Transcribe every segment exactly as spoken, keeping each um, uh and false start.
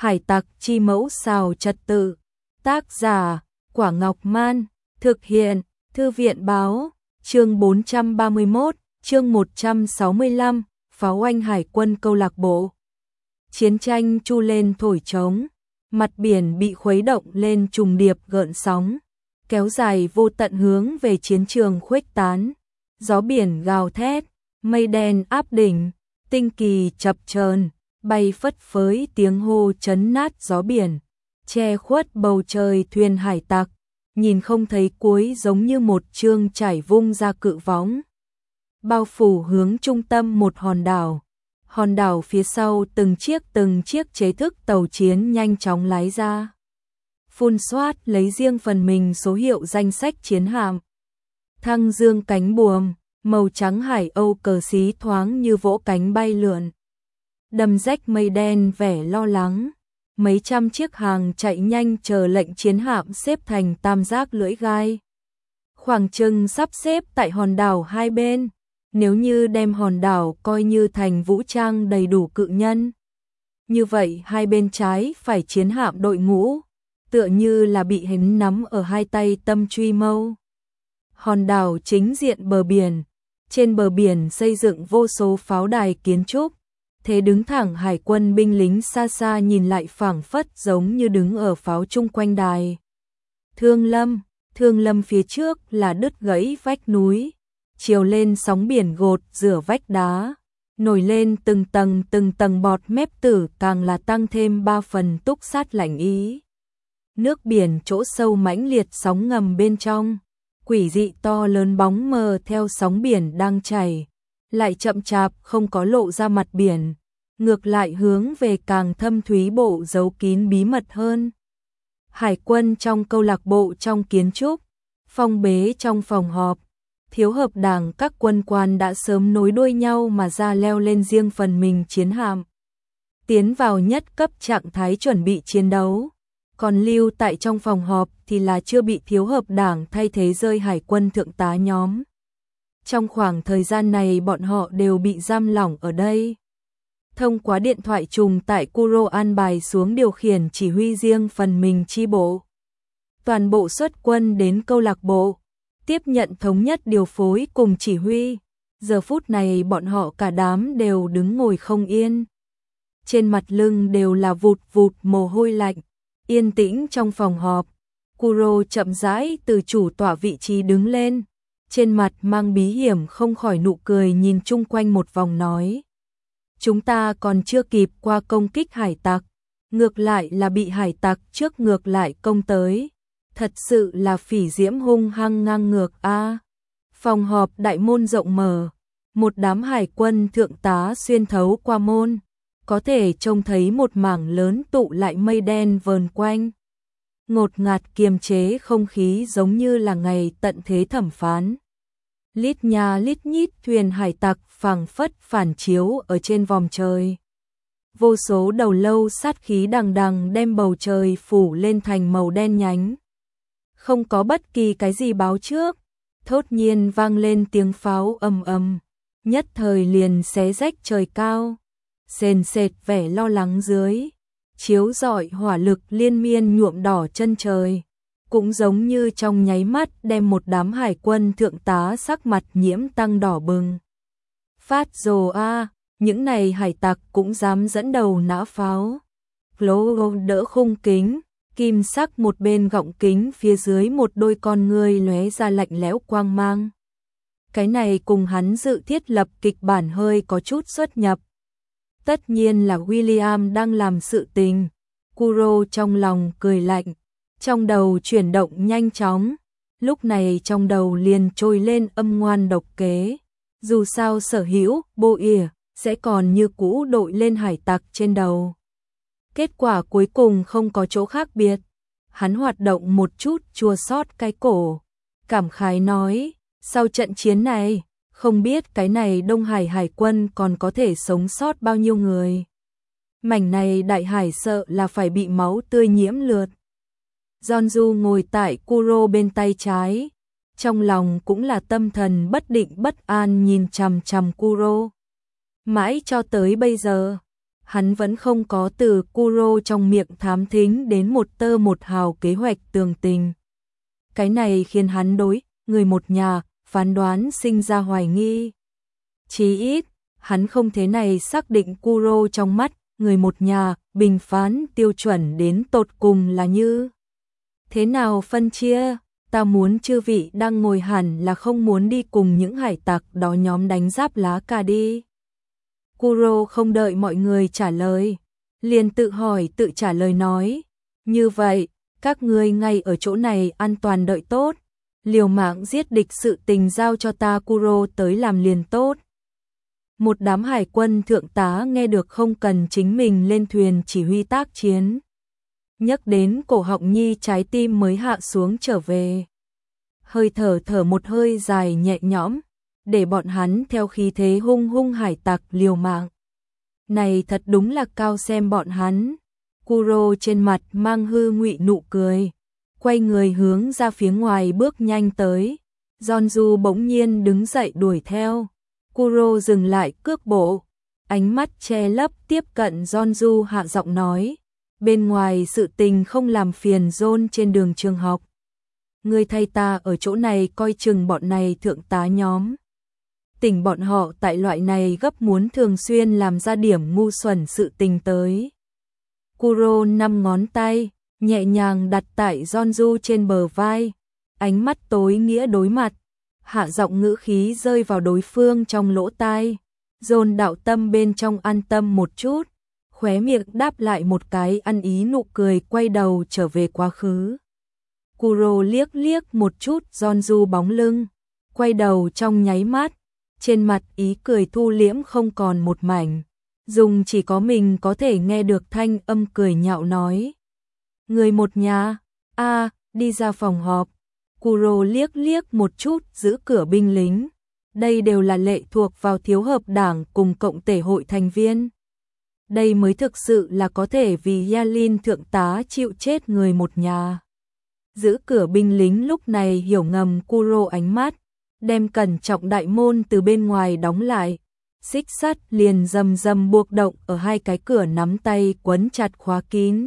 Hải tặc chi mẫu xào trật tự. Tác giả, Quả Ngọc Man. Thực hiện, Thư viện Báo. Chương bốn trăm ba mươi mốt, chương một trăm sáu mươi lăm, pháo oanh hải quân câu lạc bộ. Chiến tranh chu lên thổi trống, mặt biển bị khuấy động lên trùng điệp gợn sóng, kéo dài vô tận hướng về chiến trường khuếch tán. Gió biển gào thét, mây đen áp đỉnh, tinh kỳ chập chờn, bay phất phới tiếng hô chấn nát gió biển, che khuất bầu trời thuyền hải tặc, nhìn không thấy cuối giống như một chương trải vung ra cự võng. Bao phủ hướng trung tâm một hòn đảo. Hòn đảo phía sau từng chiếc từng chiếc chế thức tàu chiến nhanh chóng lái ra. Phun xoát lấy riêng phần mình số hiệu danh sách chiến hạm. Thăng dương cánh buồm, màu trắng hải âu cờ xí thoáng như vỗ cánh bay lượn. Đầm rách mây đen vẻ lo lắng. Mấy trăm chiếc hàng chạy nhanh chờ lệnh chiến hạm xếp thành tam giác lưỡi gai. Khoảng chừng sắp xếp tại hòn đảo hai bên. Nếu như đem hòn đảo coi như thành vũ trang đầy đủ cự nhân. Như vậy hai bên trái phải chiến hạm đội ngũ, tựa như là bị hến nắm ở hai tay tâm truy mâu. Hòn đảo chính diện bờ biển, trên bờ biển xây dựng vô số pháo đài kiến trúc. Thế đứng thẳng hải quân binh lính xa xa nhìn lại phảng phất giống như đứng ở pháo chung quanh đài. Thương Lâm, Thương Lâm phía trước là đứt gãy vách núi, chiều lên sóng biển gột rửa vách đá, nổi lên từng tầng từng tầng bọt mép tử, càng là tăng thêm ba phần túc sát lạnh ý. Nước biển chỗ sâu mãnh liệt sóng ngầm bên trong, quỷ dị to lớn bóng mờ theo sóng biển đang chảy, lại chậm chạp không có lộ ra mặt biển, ngược lại hướng về càng thâm thúy bộ giấu kín bí mật hơn. Hải quân trong câu lạc bộ trong kiến trúc, phong bế trong phòng họp, thiếu hợp đảng các quân quan đã sớm nối đuôi nhau mà ra leo lên riêng phần mình chiến hạm, tiến vào nhất cấp trạng thái chuẩn bị chiến đấu. Còn lưu tại trong phòng họp thì là chưa bị thiếu hợp đảng thay thế rơi hải quân thượng tá nhóm. Trong khoảng thời gian này bọn họ đều bị giam lỏng ở đây. Thông qua điện thoại trùng tại Kuro an bài xuống điều khiển chỉ huy riêng phần mình chi bộ. Toàn bộ xuất quân đến câu lạc bộ, tiếp nhận thống nhất điều phối cùng chỉ huy. Giờ phút này bọn họ cả đám đều đứng ngồi không yên. Trên mặt lưng đều là vụt vụt mồ hôi lạnh. Yên tĩnh trong phòng họp, Kuro chậm rãi từ chủ tọa vị trí đứng lên, trên mặt mang bí hiểm không khỏi nụ cười nhìn chung quanh một vòng nói. Chúng ta còn chưa kịp qua công kích hải tặc, ngược lại là bị hải tặc trước ngược lại công tới. Thật sự là phỉ diễm hung hăng ngang ngược a. À, phòng họp đại môn rộng mở, một đám hải quân thượng tá xuyên thấu qua môn. Có thể trông thấy một mảng lớn tụ lại mây đen vờn quanh. Ngột ngạt kiềm chế không khí giống như là ngày tận thế thẩm phán. Lít nha lít nhít thuyền hải tặc phảng phất phản chiếu ở trên vòm trời. Vô số đầu lâu sát khí đằng đằng đem bầu trời phủ lên thành màu đen nhánh. Không có bất kỳ cái gì báo trước, thốt nhiên vang lên tiếng pháo ầm ầm, nhất thời liền xé rách trời cao. Sền sệt vẻ lo lắng dưới, chiếu rọi hỏa lực liên miên nhuộm đỏ chân trời, cũng giống như trong nháy mắt đem một đám hải quân thượng tá sắc mặt nhiễm tăng đỏ bừng. Phát rồ a, những này hải tặc cũng dám dẫn đầu nã pháo. Logo đỡ khung kính, kim sắc một bên gọng kính phía dưới một đôi con ngươi lóe ra lạnh lẽo quang mang. Cái này cùng hắn dự thiết lập kịch bản hơi có chút xuất nhập. Tất nhiên là William đang làm sự tình. Kuro trong lòng cười lạnh, trong đầu chuyển động nhanh chóng. Lúc này trong đầu liền trôi lên âm ngoan độc kế. Dù sao sở hữu, bô ỉa, sẽ còn như cũ đội lên hải tặc trên đầu. Kết quả cuối cùng không có chỗ khác biệt. Hắn hoạt động một chút chua xót cái cổ. Cảm khái nói, sau trận chiến này, không biết cái này Đông Hải hải quân còn có thể sống sót bao nhiêu người. Mảnh này đại hải sợ là phải bị máu tươi nhiễm lượt. Jeonju ngồi tại Kuro bên tay trái, trong lòng cũng là tâm thần bất định bất an nhìn chằm chằm Kuro. Mãi cho tới bây giờ, hắn vẫn không có từ Kuro trong miệng thám thính đến một tơ một hào kế hoạch tường tình. Cái này khiến hắn đối người một nhà phán đoán sinh ra hoài nghi. Chí ít, hắn không thế này xác định Kuro trong mắt người một nhà bình phán tiêu chuẩn đến tột cùng là như thế nào phân chia. Ta muốn chư vị đang ngồi hẳn là không muốn đi cùng những hải tặc đó nhóm đánh giáp lá cà đi. Kuro không đợi mọi người trả lời, liền tự hỏi tự trả lời nói, như vậy, các ngươi ngay ở chỗ này an toàn đợi tốt, liều mạng giết địch sự tình giao cho ta Kuro tới làm liền tốt. Một đám hải quân thượng tá nghe được không cần chính mình lên thuyền chỉ huy tác chiến. Nhắc đến cổ họng nhi trái tim mới hạ xuống trở về. Hơi thở thở một hơi dài nhẹ nhõm, để bọn hắn theo khí thế hung hung hải tặc liều mạng. Này thật đúng là cao xem bọn hắn. Kuro trên mặt mang hư ngụy nụ cười, quay người hướng ra phía ngoài bước nhanh tới. Giòn-du bỗng nhiên đứng dậy đuổi theo. Kuro dừng lại cước bộ, ánh mắt che lấp tiếp cận Giòn-du hạ giọng nói, bên ngoài sự tình không làm phiền John trên đường trường học. Ngươi thay ta ở chỗ này coi chừng bọn này thượng tá nhóm. Tỉnh bọn họ tại loại này gấp muốn thường xuyên làm ra điểm ngu xuẩn sự tình tới. Kuro năm ngón tay, nhẹ nhàng đặt tại Giòn-du trên bờ vai, ánh mắt tối nghĩa đối mặt, hạ giọng ngữ khí rơi vào đối phương trong lỗ tai. John đạo tâm bên trong an tâm một chút, khóe miệng đáp lại một cái ăn ý nụ cười quay đầu trở về quá khứ. Kuro liếc liếc một chút Giòn-du bóng lưng, quay đầu trong nháy mắt, trên mặt ý cười thu liễm không còn một mảnh, dùng chỉ có mình có thể nghe được thanh âm cười nhạo nói. Người một nhà, a đi ra phòng họp. Kuro liếc liếc một chút giữ cửa binh lính, đây đều là lệ thuộc vào thiếu hợp đảng cùng cộng tể hội thành viên. Đây mới thực sự là có thể vì Yalin thượng tá chịu chết người một nhà. Giữ cửa binh lính lúc này hiểu ngầm Kuro ánh mắt, đem cẩn trọng đại môn từ bên ngoài đóng lại, xích sắt liền rầm rầm buộc động ở hai cái cửa nắm tay quấn chặt khóa kín.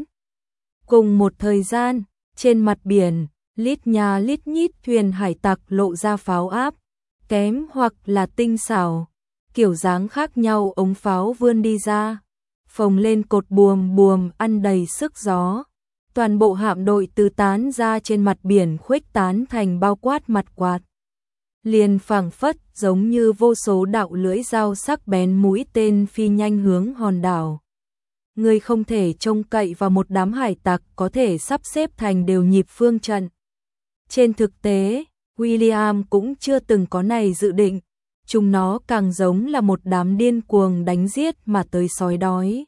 Cùng một thời gian, trên mặt biển, lít nhà lít nhít thuyền hải tặc lộ ra pháo áp, kém hoặc là tinh xảo, kiểu dáng khác nhau ống pháo vươn đi ra, phồng lên cột buồm buồm ăn đầy sức gió. Toàn bộ hạm đội từ tán ra trên mặt biển khuếch tán thành bao quát mặt quạt. Liền phảng phất giống như vô số đạo lưỡi dao sắc bén mũi tên phi nhanh hướng hòn đảo. Người không thể trông cậy vào một đám hải tặc có thể sắp xếp thành đều nhịp phương trận. Trên thực tế, William cũng chưa từng có này dự định, chúng nó càng giống là một đám điên cuồng đánh giết mà tới sói đói.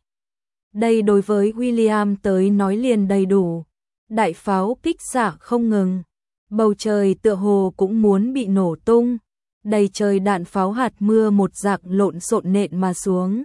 Đây đối với William tới nói liền đầy đủ. Đại pháo kích xạ không ngừng, bầu trời tựa hồ cũng muốn bị nổ tung, đầy trời đạn pháo hạt mưa một dạng lộn xộn nện mà xuống.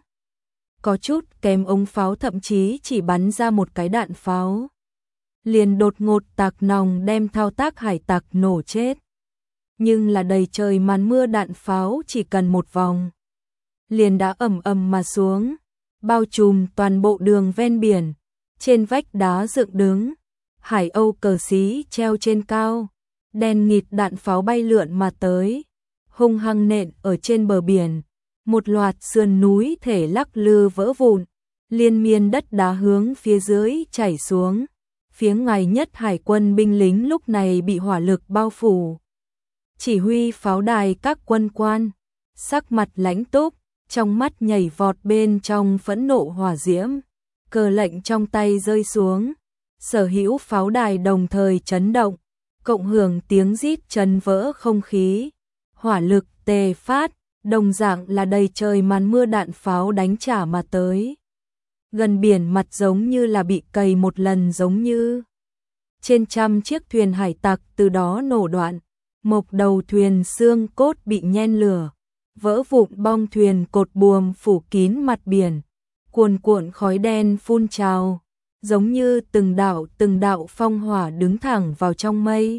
Có chút kém ống pháo thậm chí chỉ bắn ra một cái đạn pháo, liền đột ngột tạc nòng đem thao tác hải tặc nổ chết. Nhưng là đầy trời màn mưa đạn pháo chỉ cần một vòng, liền đã ầm ầm mà xuống, bao trùm toàn bộ đường ven biển. Trên vách đá dựng đứng, Hải Âu cờ xí treo trên cao, đen nghịt đạn pháo bay lượn mà tới, hung hăng nện ở trên bờ biển. Một loạt sườn núi thể lắc lư vỡ vụn, liên miên đất đá hướng phía dưới chảy xuống. Phía ngoài nhất hải quân binh lính lúc này bị hỏa lực bao phủ. Chỉ huy pháo đài các quân quan, sắc mặt lãnh túc, trong mắt nhảy vọt bên trong phẫn nộ hỏa diễm. Cờ lệnh trong tay rơi xuống, sở hữu pháo đài đồng thời chấn động, cộng hưởng tiếng rít chấn vỡ không khí. Hỏa lực tề phát, đồng dạng là đầy trời màn mưa đạn pháo đánh trả mà tới. Gần biển mặt giống như là bị cày một lần, giống như trên trăm chiếc thuyền hải tặc từ đó nổ đoạn, mộc đầu thuyền xương cốt bị nhen lửa, vỡ vụn bong thuyền cột buồm phủ kín mặt biển, cuồn cuộn khói đen phun trào, giống như từng đạo từng đạo phong hỏa đứng thẳng vào trong mây.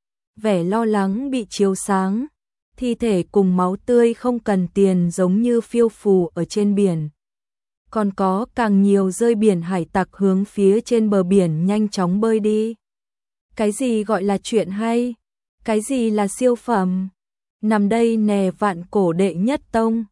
Vẻ lo lắng bị chiếu sáng, thi thể cùng máu tươi không cần tiền giống như phiêu phù ở trên biển. còn có càng nhiều rơi biển hải tặc hướng phía trên bờ biển nhanh chóng bơi đi. Cái gì gọi là chuyện hay? Cái gì là siêu phẩm? Nằm đây nè vạn cổ đệ nhất tông.